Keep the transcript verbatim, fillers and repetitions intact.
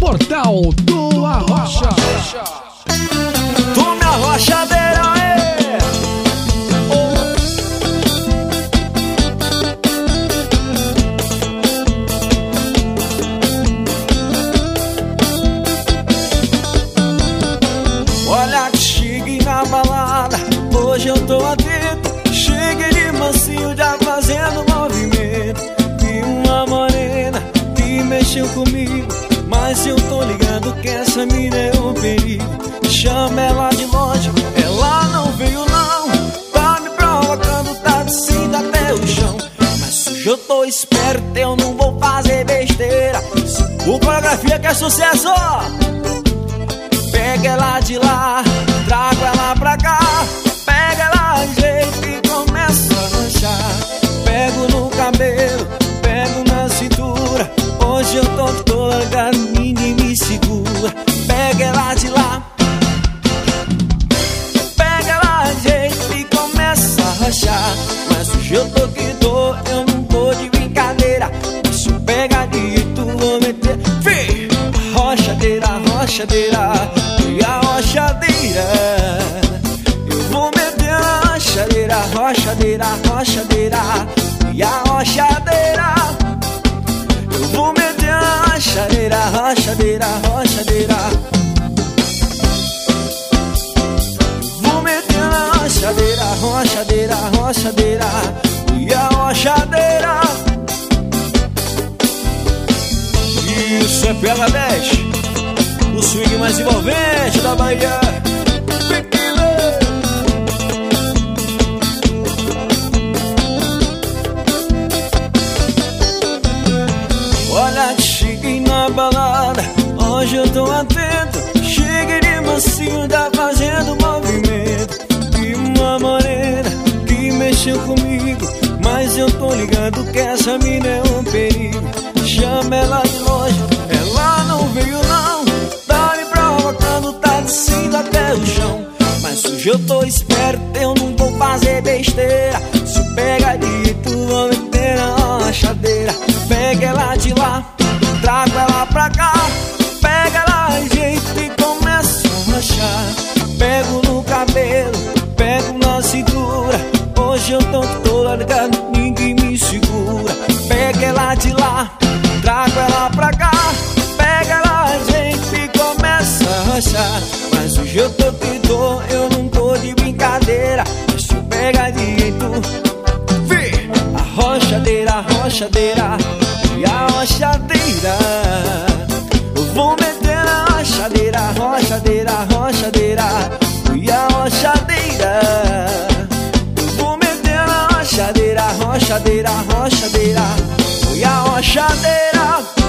Portal do Arrocha. Tome a rochadeira, é. Olha que cheguei na balada, hoje eu tô atento. Cheguei de mansinho, já fazendo movimento. Vi uma morena que mexeu comigo, mas eu tô ligado que essa mina é um perigo. Chama ela de longe, ela não veio não. Tá me provocando, tá descendo até o chão. Mas hoje eu tô esperto, eu não vou fazer besteira. O coreografia que é sucesso, pega ela de lá, trago ela pra cá. Pega ela de jeito e começa a lanchar. Pego no cabelo, pego na cintura. Hoje eu tô todo largado, ninguém me segura. Pega ela de lá, pega ela de jeito e começa a rachar. Mas hoje eu tô que tô, eu não tô de brincadeira. Se eu pegar de tu, vou meter Fih! Rochadeira, rochadeira, e a rochadeira. Eu vou meter a rochadeira, rochadeira, rochadeira, e a rochadeira. Eu vou meter a rochadeira, rochadeira, rochadeira. Vou meter a rochadeira, rochadeira, rochadeira, e a rochadeira. Isso é Pela dez, o swing mais envolvente da Bahia. Olha, cheguei na balada, hoje eu tô atento. Cheguei de mansinho, tá fazendo movimento. E uma morena que mexeu comigo, mas eu tô ligado que essa mina é um perigo. Chama ela de longe, ela não veio não. Tá me provocando, tá descendo até o chão. Mas hoje eu tô esperto, eu não vou fazer besteira. Se pega de tu, vou meter na rochadeira. Pega ela de lá, trago ela pra cá. Pega ela de jeito e começa a rachar. Pego no cabelo, pego na cintura. Hoje eu tô todo ligado, ninguém me segura. Pega ela de lá, trago ela pra cá. Pega ela de jeito e começa a rachar. Mas hoje eu tô que tô, eu não tô de brincadeira. Mas se pega de jeito, vi a rochadeira, rochadeira, e a rochadeira. Eu vou meter a rochadeira, rochadeira, rochadeira, e a rochadeira. Eu vou meter a rochadeira, rochadeira, rochadeira, e a rochadeira.